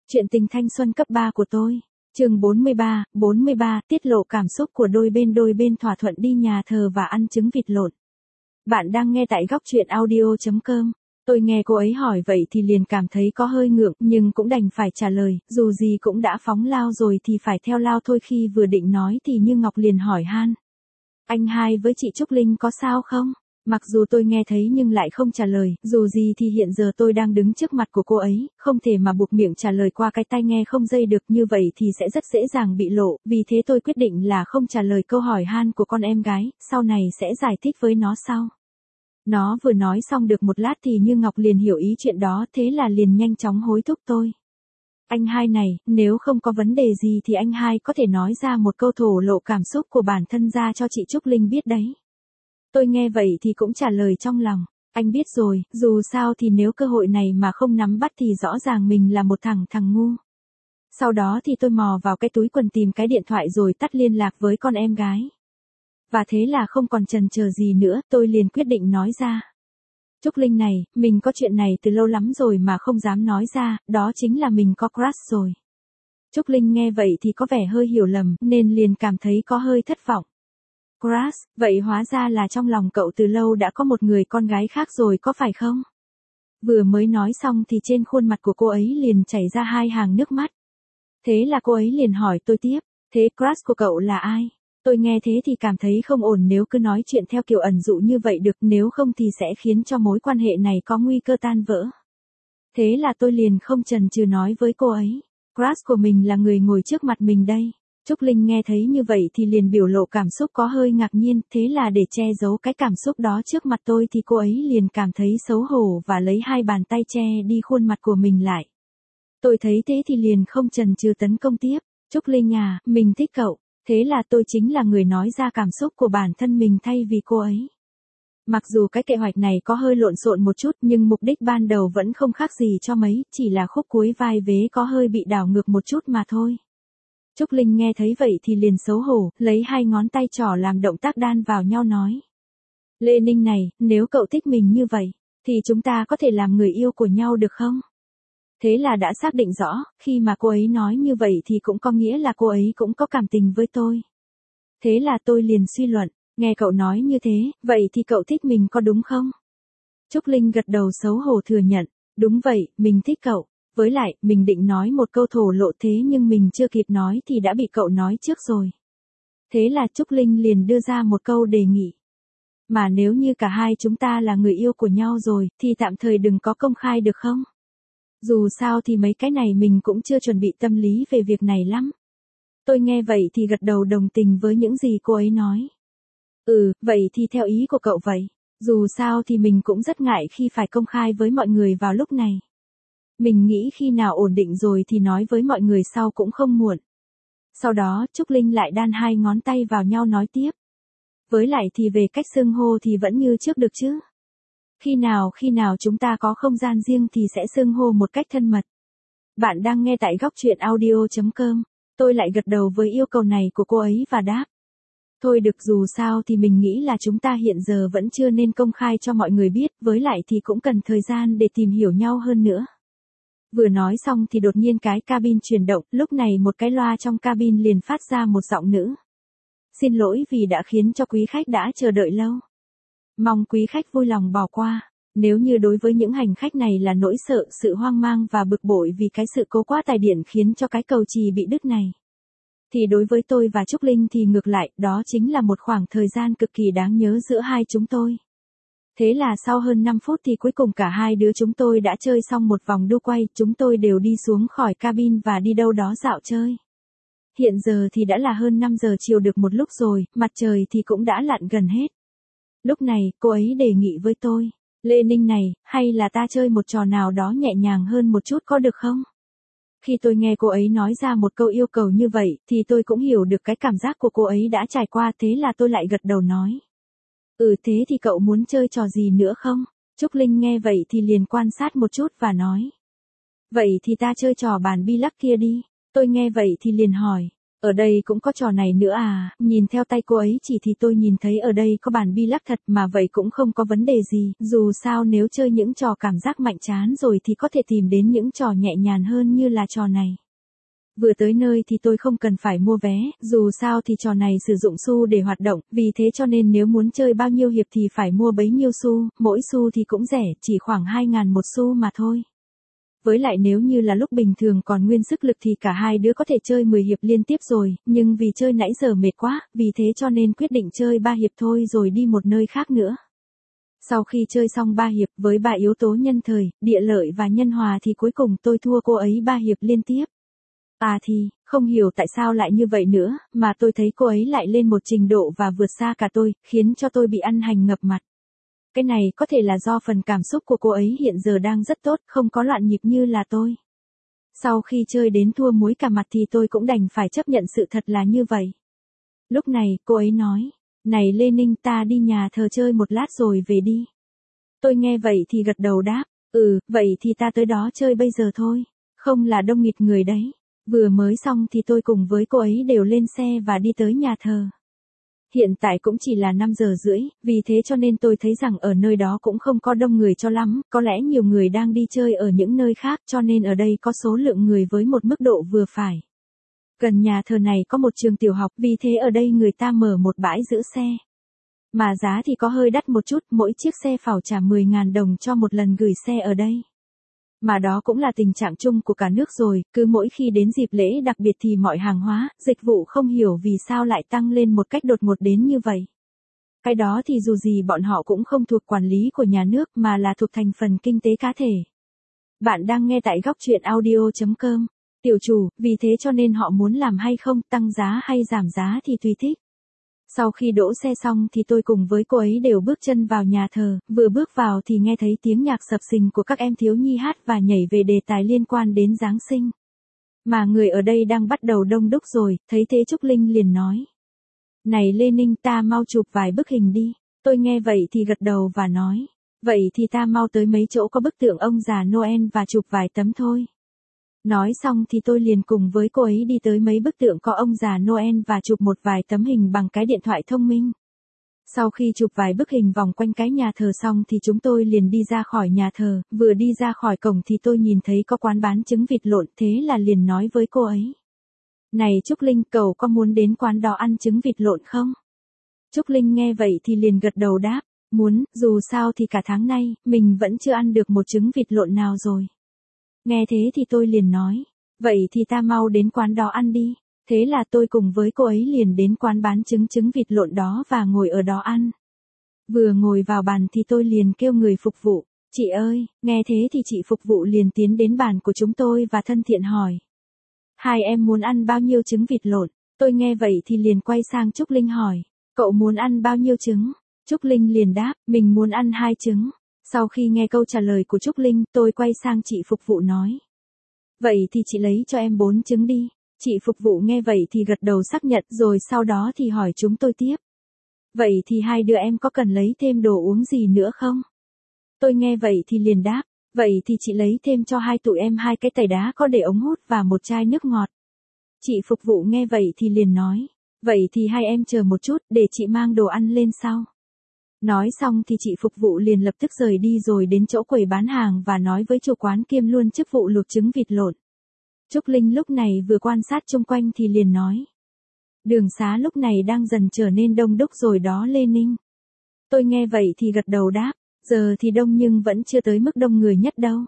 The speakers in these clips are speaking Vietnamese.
Chuyện tình thanh xuân cấp 3 của tôi. Chương 43, tiết lộ cảm xúc của đôi bên thỏa thuận đi nhà thờ và ăn trứng vịt lộn. Bạn đang nghe tại góc truyện audio.com. Tôi nghe cô ấy hỏi vậy thì liền cảm thấy có hơi ngượng, nhưng cũng đành phải trả lời, dù gì cũng đã phóng lao rồi thì phải theo lao thôi. Khi vừa định nói thì Như Ngọc liền hỏi han: Anh hai với chị Trúc Linh có sao không? Mặc dù tôi nghe thấy nhưng lại không trả lời, dù gì thì hiện giờ tôi đang đứng trước mặt của cô ấy, không thể mà buộc miệng trả lời qua cái tai nghe không dây được, như vậy thì sẽ rất dễ dàng bị lộ, vì thế tôi quyết định là không trả lời câu hỏi han của con em gái, sau này sẽ giải thích với nó sau. Nó vừa nói xong được một lát thì Như Ngọc liền hiểu ý chuyện đó, thế là liền nhanh chóng hối thúc tôi. Anh hai này, nếu không có vấn đề gì thì anh hai có thể nói ra một câu thổ lộ cảm xúc của bản thân ra cho chị Trúc Linh biết đấy. Tôi nghe vậy thì cũng trả lời trong lòng, anh biết rồi, dù sao thì nếu cơ hội này mà không nắm bắt thì rõ ràng mình là một thằng ngu. Sau đó thì tôi mò vào cái túi quần tìm cái điện thoại rồi tắt liên lạc với con em gái. Và thế là không còn chần chờ gì nữa, tôi liền quyết định nói ra. Trúc Linh này, mình có chuyện này từ lâu lắm rồi mà không dám nói ra, đó chính là mình có crush rồi. Trúc Linh nghe vậy thì có vẻ hơi hiểu lầm, nên liền cảm thấy có hơi thất vọng. Crush, vậy hóa ra là trong lòng cậu từ lâu đã có một người con gái khác rồi có phải không? Vừa mới nói xong thì trên khuôn mặt của cô ấy liền chảy ra hai hàng nước mắt. Thế là cô ấy liền hỏi tôi tiếp, thế crush của cậu là ai? Tôi nghe thế thì cảm thấy không ổn nếu cứ nói chuyện theo kiểu ẩn dụ như vậy được, nếu không thì sẽ khiến cho mối quan hệ này có nguy cơ tan vỡ. Thế là tôi liền không chần chừ nói với cô ấy, crush của mình là người ngồi trước mặt mình đây. Trúc Linh nghe thấy như vậy thì liền biểu lộ cảm xúc có hơi ngạc nhiên, thế là để che giấu cái cảm xúc đó trước mặt tôi thì cô ấy liền cảm thấy xấu hổ và lấy hai bàn tay che đi khuôn mặt của mình lại. Tôi thấy thế thì liền không chần chừ tấn công tiếp, Trúc Linh à, mình thích cậu, thế là tôi chính là người nói ra cảm xúc của bản thân mình thay vì cô ấy. Mặc dù cái kế hoạch này có hơi lộn xộn một chút nhưng mục đích ban đầu vẫn không khác gì cho mấy, chỉ là khúc cuối vai vế có hơi bị đảo ngược một chút mà thôi. Trúc Linh nghe thấy vậy thì liền xấu hổ, lấy hai ngón tay trỏ làm động tác đan vào nhau nói. Lê Ninh này, nếu cậu thích mình như vậy, thì chúng ta có thể làm người yêu của nhau được không? Thế là đã xác định rõ, khi mà cô ấy nói như vậy thì cũng có nghĩa là cô ấy cũng có cảm tình với tôi. Thế là tôi liền suy luận, nghe cậu nói như thế, vậy thì cậu thích mình có đúng không? Trúc Linh gật đầu xấu hổ thừa nhận, đúng vậy, mình thích cậu. Với lại, mình định nói một câu thổ lộ thế nhưng mình chưa kịp nói thì đã bị cậu nói trước rồi. Thế là Trúc Linh liền đưa ra một câu đề nghị. Mà nếu như cả hai chúng ta là người yêu của nhau rồi, thì tạm thời đừng có công khai được không? Dù sao thì mấy cái này mình cũng chưa chuẩn bị tâm lý về việc này lắm. Tôi nghe vậy thì gật đầu đồng tình với những gì cô ấy nói. Vậy thì theo ý của cậu vậy. Dù sao thì mình cũng rất ngại khi phải công khai với mọi người vào lúc này. Mình nghĩ khi nào ổn định rồi thì nói với mọi người sau cũng không muộn. Sau đó, Trúc Linh lại đan hai ngón tay vào nhau nói tiếp. Với lại thì về cách xưng hô thì vẫn như trước được chứ. Khi nào chúng ta có không gian riêng thì sẽ xưng hô một cách thân mật. Bạn đang nghe tại góc truyện audio.com. Tôi lại gật đầu với yêu cầu này của cô ấy và đáp. Thôi được, dù sao thì mình nghĩ là chúng ta hiện giờ vẫn chưa nên công khai cho mọi người biết, với lại thì cũng cần thời gian để tìm hiểu nhau hơn nữa. Vừa nói xong thì đột nhiên cái cabin chuyển động, lúc này một cái loa trong cabin liền phát ra một giọng nữ. Xin lỗi vì đã khiến cho quý khách đã chờ đợi lâu. Mong quý khách vui lòng bỏ qua. Nếu như đối với những hành khách này là nỗi sợ, sự hoang mang và bực bội vì cái sự cố quá tài điện khiến cho cái cầu chì bị đứt này, thì đối với tôi và Trúc Linh thì ngược lại, đó chính là một khoảng thời gian cực kỳ đáng nhớ giữa hai chúng tôi. Thế là sau hơn 5 phút thì cuối cùng cả hai đứa chúng tôi đã chơi xong một vòng đu quay, chúng tôi đều đi xuống khỏi cabin và đi đâu đó dạo chơi. Hiện giờ thì đã là hơn 5 giờ chiều được một lúc rồi, mặt trời thì cũng đã lặn gần hết. Lúc này, cô ấy đề nghị với tôi, Lê Ninh này, hay là ta chơi một trò nào đó nhẹ nhàng hơn một chút có được không? Khi tôi nghe cô ấy nói ra một câu yêu cầu như vậy, thì tôi cũng hiểu được cái cảm giác của cô ấy đã trải qua, thế là tôi lại gật đầu nói. Thế thì cậu muốn chơi trò gì nữa không? Trúc Linh nghe vậy thì liền quan sát một chút và nói. Vậy thì ta chơi trò bàn bi lắc kia đi. Tôi nghe vậy thì liền hỏi. Ở đây cũng có trò này nữa à, nhìn theo tay cô ấy chỉ thì tôi nhìn thấy ở đây có bàn bi lắc thật mà vậy cũng không có vấn đề gì, dù sao nếu chơi những trò cảm giác mạnh chán rồi thì có thể tìm đến những trò nhẹ nhàng hơn như là trò này. Vừa tới nơi thì tôi không cần phải mua vé, dù sao thì trò này sử dụng xu để hoạt động, vì thế cho nên nếu muốn chơi bao nhiêu hiệp thì phải mua bấy nhiêu xu, mỗi xu thì cũng rẻ, chỉ khoảng 2.000 một xu mà thôi. Với lại nếu như là lúc bình thường còn nguyên sức lực thì cả hai đứa có thể chơi 10 hiệp liên tiếp rồi, nhưng vì chơi nãy giờ mệt quá, vì thế cho nên quyết định chơi 3 hiệp thôi rồi đi một nơi khác nữa. Sau khi chơi xong 3 hiệp với 3 yếu tố nhân thời, địa lợi và nhân hòa thì cuối cùng tôi thua cô ấy 3 hiệp liên tiếp. À thì, không hiểu tại sao lại như vậy nữa, mà tôi thấy cô ấy lại lên một trình độ và vượt xa cả tôi, khiến cho tôi bị ăn hành ngập mặt. Cái này có thể là do phần cảm xúc của cô ấy hiện giờ đang rất tốt, không có loạn nhịp như là tôi. Sau khi chơi đến thua muối cả mặt thì tôi cũng đành phải chấp nhận sự thật là như vậy. Lúc này, cô ấy nói, này Lê Ninh ta đi nhà thờ chơi một lát rồi về đi. Tôi nghe vậy thì gật đầu đáp, vậy thì ta tới đó chơi bây giờ thôi, không là đông nghịt người đấy. Vừa mới xong thì tôi cùng với cô ấy đều lên xe và đi tới nhà thờ. Hiện tại cũng chỉ là 5 giờ rưỡi, vì thế cho nên tôi thấy rằng ở nơi đó cũng không có đông người cho lắm, có lẽ nhiều người đang đi chơi ở những nơi khác cho nên ở đây có số lượng người với một mức độ vừa phải. Gần nhà thờ này có một trường tiểu học, vì thế ở đây người ta mở một bãi giữ xe. Mà giá thì có hơi đắt một chút, mỗi chiếc xe phào trả 10.000 đồng cho một lần gửi xe ở đây. Mà đó cũng là tình trạng chung của cả nước rồi, cứ mỗi khi đến dịp lễ đặc biệt thì mọi hàng hóa, dịch vụ không hiểu vì sao lại tăng lên một cách đột ngột đến như vậy. Cái đó thì dù gì bọn họ cũng không thuộc quản lý của nhà nước mà là thuộc thành phần kinh tế cá thể. Bạn đang nghe tại góc truyện audio.com. Tiểu chủ, vì thế cho nên họ muốn làm hay không, tăng giá hay giảm giá thì tùy thích. Sau khi đỗ xe xong thì tôi cùng với cô ấy đều bước chân vào nhà thờ, vừa bước vào thì nghe thấy tiếng nhạc sập sình của các em thiếu nhi hát và nhảy về đề tài liên quan đến Giáng sinh. Mà người ở đây đang bắt đầu đông đúc rồi, thấy thế Trúc Linh liền nói. Này Lê Ninh ta mau chụp vài bức hình đi, tôi nghe vậy thì gật đầu và nói. Vậy thì ta mau tới mấy chỗ có bức tượng ông già Noel và chụp vài tấm thôi. Nói xong thì tôi liền cùng với cô ấy đi tới mấy bức tượng có ông già Noel và chụp một vài tấm hình bằng cái điện thoại thông minh. Sau khi chụp vài bức hình vòng quanh cái nhà thờ xong thì chúng tôi liền đi ra khỏi nhà thờ, vừa đi ra khỏi cổng thì tôi nhìn thấy có quán bán trứng vịt lộn, thế là liền nói với cô ấy. Này Trúc Linh, cậu có muốn đến quán đó ăn trứng vịt lộn không? Trúc Linh nghe vậy thì liền gật đầu đáp, muốn, dù sao thì cả tháng nay, mình vẫn chưa ăn được một trứng vịt lộn nào rồi. Nghe thế thì tôi liền nói, vậy thì ta mau đến quán đó ăn đi. Thế là tôi cùng với cô ấy liền đến quán bán trứng vịt lộn đó và ngồi ở đó ăn. Vừa ngồi vào bàn thì tôi liền kêu người phục vụ, chị ơi, nghe thế thì chị phục vụ liền tiến đến bàn của chúng tôi và thân thiện hỏi. Hai em muốn ăn bao nhiêu trứng vịt lộn? Tôi nghe vậy thì liền quay sang Trúc Linh hỏi, cậu muốn ăn bao nhiêu trứng? Trúc Linh liền đáp, mình muốn ăn 2 trứng. Sau khi nghe câu trả lời của Trúc Linh, tôi quay sang chị phục vụ nói. Vậy thì chị lấy cho em 4 trứng đi. Chị phục vụ nghe vậy thì gật đầu xác nhận rồi sau đó thì hỏi chúng tôi tiếp. Vậy thì hai đứa em có cần lấy thêm đồ uống gì nữa không? Tôi nghe vậy thì liền đáp. Vậy thì chị lấy thêm cho hai tụi em 2 cái tẩy đá có để ống hút và một chai nước ngọt. Chị phục vụ nghe vậy thì liền nói. Vậy thì hai em chờ một chút để chị mang đồ ăn lên sau. Nói xong thì chị phục vụ liền lập tức rời đi rồi đến chỗ quầy bán hàng và nói với chủ quán kiêm luôn chức vụ luộc trứng vịt lộn. Trúc Linh lúc này vừa quan sát xung quanh thì liền nói. Đường xá lúc này đang dần trở nên đông đúc rồi đó Lê Ninh. Tôi nghe vậy thì gật đầu đáp, giờ thì đông nhưng vẫn chưa tới mức đông người nhất đâu.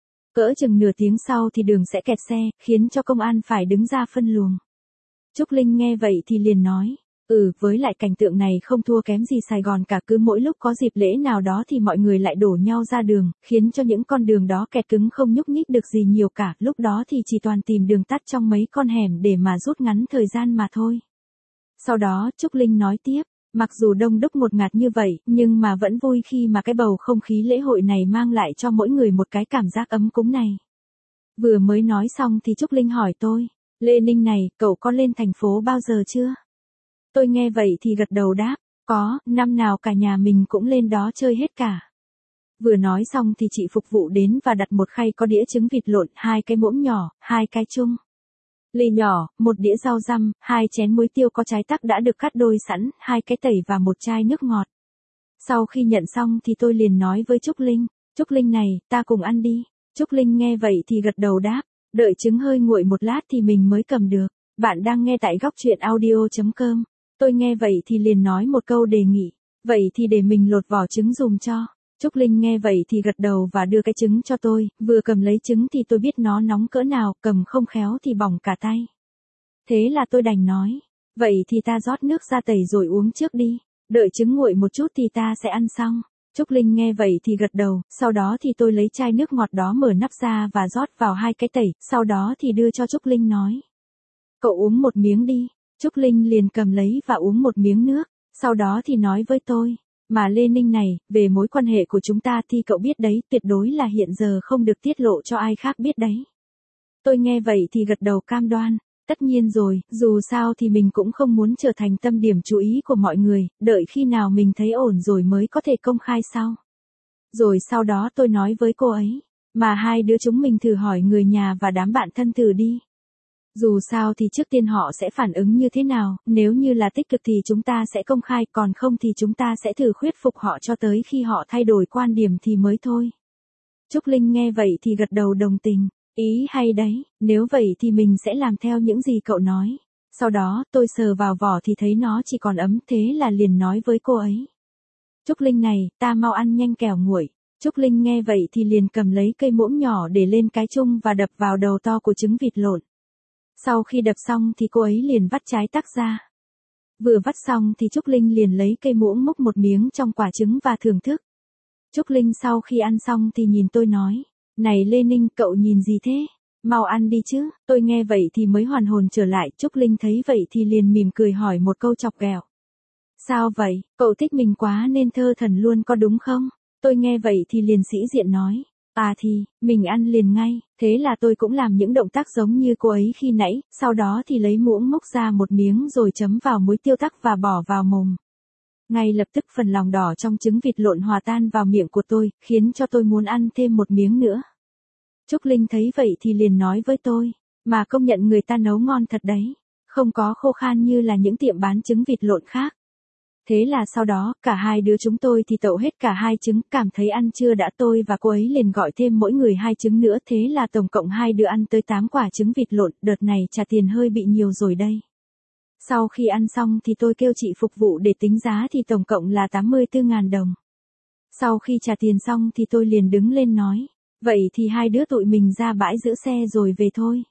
Cỡ chừng nửa tiếng sau thì đường sẽ kẹt xe, khiến cho công an phải đứng ra phân luồng. Trúc Linh nghe vậy thì liền nói. Với lại cảnh tượng này không thua kém gì Sài Gòn cả, cứ mỗi lúc có dịp lễ nào đó thì mọi người lại đổ nhau ra đường, khiến cho những con đường đó kẹt cứng không nhúc nhích được gì nhiều cả, lúc đó thì chỉ toàn tìm đường tắt trong mấy con hẻm để mà rút ngắn thời gian mà thôi. Sau đó Trúc Linh nói tiếp, mặc dù đông đúc ngột ngạt như vậy, nhưng mà vẫn vui khi mà cái bầu không khí lễ hội này mang lại cho mỗi người một cái cảm giác ấm cúng này. Vừa mới nói xong thì Trúc Linh hỏi tôi, Lê Ninh này, cậu có lên thành phố bao giờ chưa? Tôi nghe vậy thì gật đầu đáp, có, năm nào cả nhà mình cũng lên đó chơi hết cả. Vừa nói xong thì chị phục vụ đến và đặt một khay có đĩa trứng vịt lộn, 2 cái muỗng nhỏ, 2 cái chung. Ly nhỏ, một đĩa rau răm, 2 chén muối tiêu có trái tắc đã được cắt đôi sẵn, 2 cái tẩy và một chai nước ngọt. Sau khi nhận xong thì tôi liền nói với Trúc Linh, Trúc Linh này, ta cùng ăn đi. Trúc Linh nghe vậy thì gật đầu đáp, đợi trứng hơi nguội một lát thì mình mới cầm được. Bạn đang nghe tại góc truyện audio.com. Tôi nghe vậy thì liền nói một câu đề nghị, vậy thì để mình lột vỏ trứng dùm cho. Trúc Linh nghe vậy thì gật đầu và đưa cái trứng cho tôi, vừa cầm lấy trứng thì tôi biết nó nóng cỡ nào, cầm không khéo thì bỏng cả tay. Thế là tôi đành nói, vậy thì ta rót nước ra tẩy rồi uống trước đi, đợi trứng nguội một chút thì ta sẽ ăn xong. Trúc Linh nghe vậy thì gật đầu, sau đó thì tôi lấy chai nước ngọt đó mở nắp ra và rót vào 2 cái tẩy, sau đó thì đưa cho Trúc Linh nói. Cậu uống một miếng đi. Trúc Linh liền cầm lấy và uống một miếng nước, sau đó thì nói với tôi, mà Lê Ninh này, về mối quan hệ của chúng ta thì cậu biết đấy, tuyệt đối là hiện giờ không được tiết lộ cho ai khác biết đấy. Tôi nghe vậy thì gật đầu cam đoan, tất nhiên rồi, dù sao thì mình cũng không muốn trở thành tâm điểm chú ý của mọi người, đợi khi nào mình thấy ổn rồi mới có thể công khai sau. Rồi sau đó tôi nói với cô ấy, mà hai đứa chúng mình thử hỏi người nhà và đám bạn thân thử đi. Dù sao thì trước tiên họ sẽ phản ứng như thế nào, nếu như là tích cực thì chúng ta sẽ công khai, còn không thì chúng ta sẽ thử thuyết phục họ cho tới khi họ thay đổi quan điểm thì mới thôi. Trúc Linh nghe vậy thì gật đầu đồng tình, ý hay đấy, nếu vậy thì mình sẽ làm theo những gì cậu nói. Sau đó tôi sờ vào vỏ thì thấy nó chỉ còn ấm, thế là liền nói với cô ấy. Trúc Linh này, ta mau ăn nhanh kẻo nguội. Trúc Linh nghe vậy thì liền cầm lấy cây muỗng nhỏ để lên cái chung và đập vào đầu to của trứng vịt lộn. Sau khi đập xong thì cô ấy liền vắt trái tắc ra. Vừa vắt xong thì Trúc Linh liền lấy cây muỗng múc một miếng trong quả trứng và thưởng thức. Trúc Linh sau khi ăn xong thì nhìn tôi nói, này Lê Ninh, cậu nhìn gì thế? Mau ăn đi chứ. Tôi nghe vậy thì mới hoàn hồn trở lại. Trúc Linh thấy vậy thì liền mỉm cười hỏi một câu chọc ghẹo. Sao vậy, cậu thích mình quá nên thơ thần luôn có đúng không? Tôi nghe vậy thì liền sĩ diện nói. À thì, mình ăn liền ngay, thế là tôi cũng làm những động tác giống như cô ấy khi nãy, sau đó thì lấy muỗng múc ra một miếng rồi chấm vào muối tiêu tắc và bỏ vào mồm. Ngay lập tức phần lòng đỏ trong trứng vịt lộn hòa tan vào miệng của tôi, khiến cho tôi muốn ăn thêm một miếng nữa. Trúc Linh thấy vậy thì liền nói với tôi, mà công nhận người ta nấu ngon thật đấy, không có khô khan như là những tiệm bán trứng vịt lộn khác. Thế là sau đó, cả hai đứa chúng tôi thì tậu hết cả 2 trứng, cảm thấy ăn chưa đã, tôi và cô ấy liền gọi thêm mỗi người 2 trứng nữa, thế là tổng cộng 2 đứa ăn tới 8 quả trứng vịt lộn, đợt này trả tiền hơi bị nhiều rồi đây. Sau khi ăn xong thì tôi kêu chị phục vụ để tính giá thì tổng cộng là 84.000 đồng. Sau khi trả tiền xong thì tôi liền đứng lên nói, vậy thì hai đứa tụi mình ra bãi giữ xe rồi về thôi.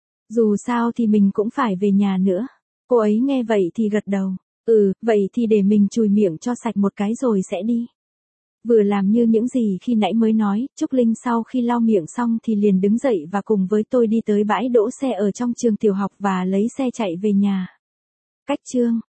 Dù sao thì mình cũng phải về nhà nữa. Cô ấy nghe vậy thì gật đầu. Vậy thì để mình chùi miệng cho sạch một cái rồi sẽ đi. Vừa làm như những gì khi nãy mới nói, Trúc Linh sau khi lau miệng xong thì liền đứng dậy và cùng với tôi đi tới bãi đỗ xe ở trong trường tiểu học và lấy xe chạy về nhà. Cách chương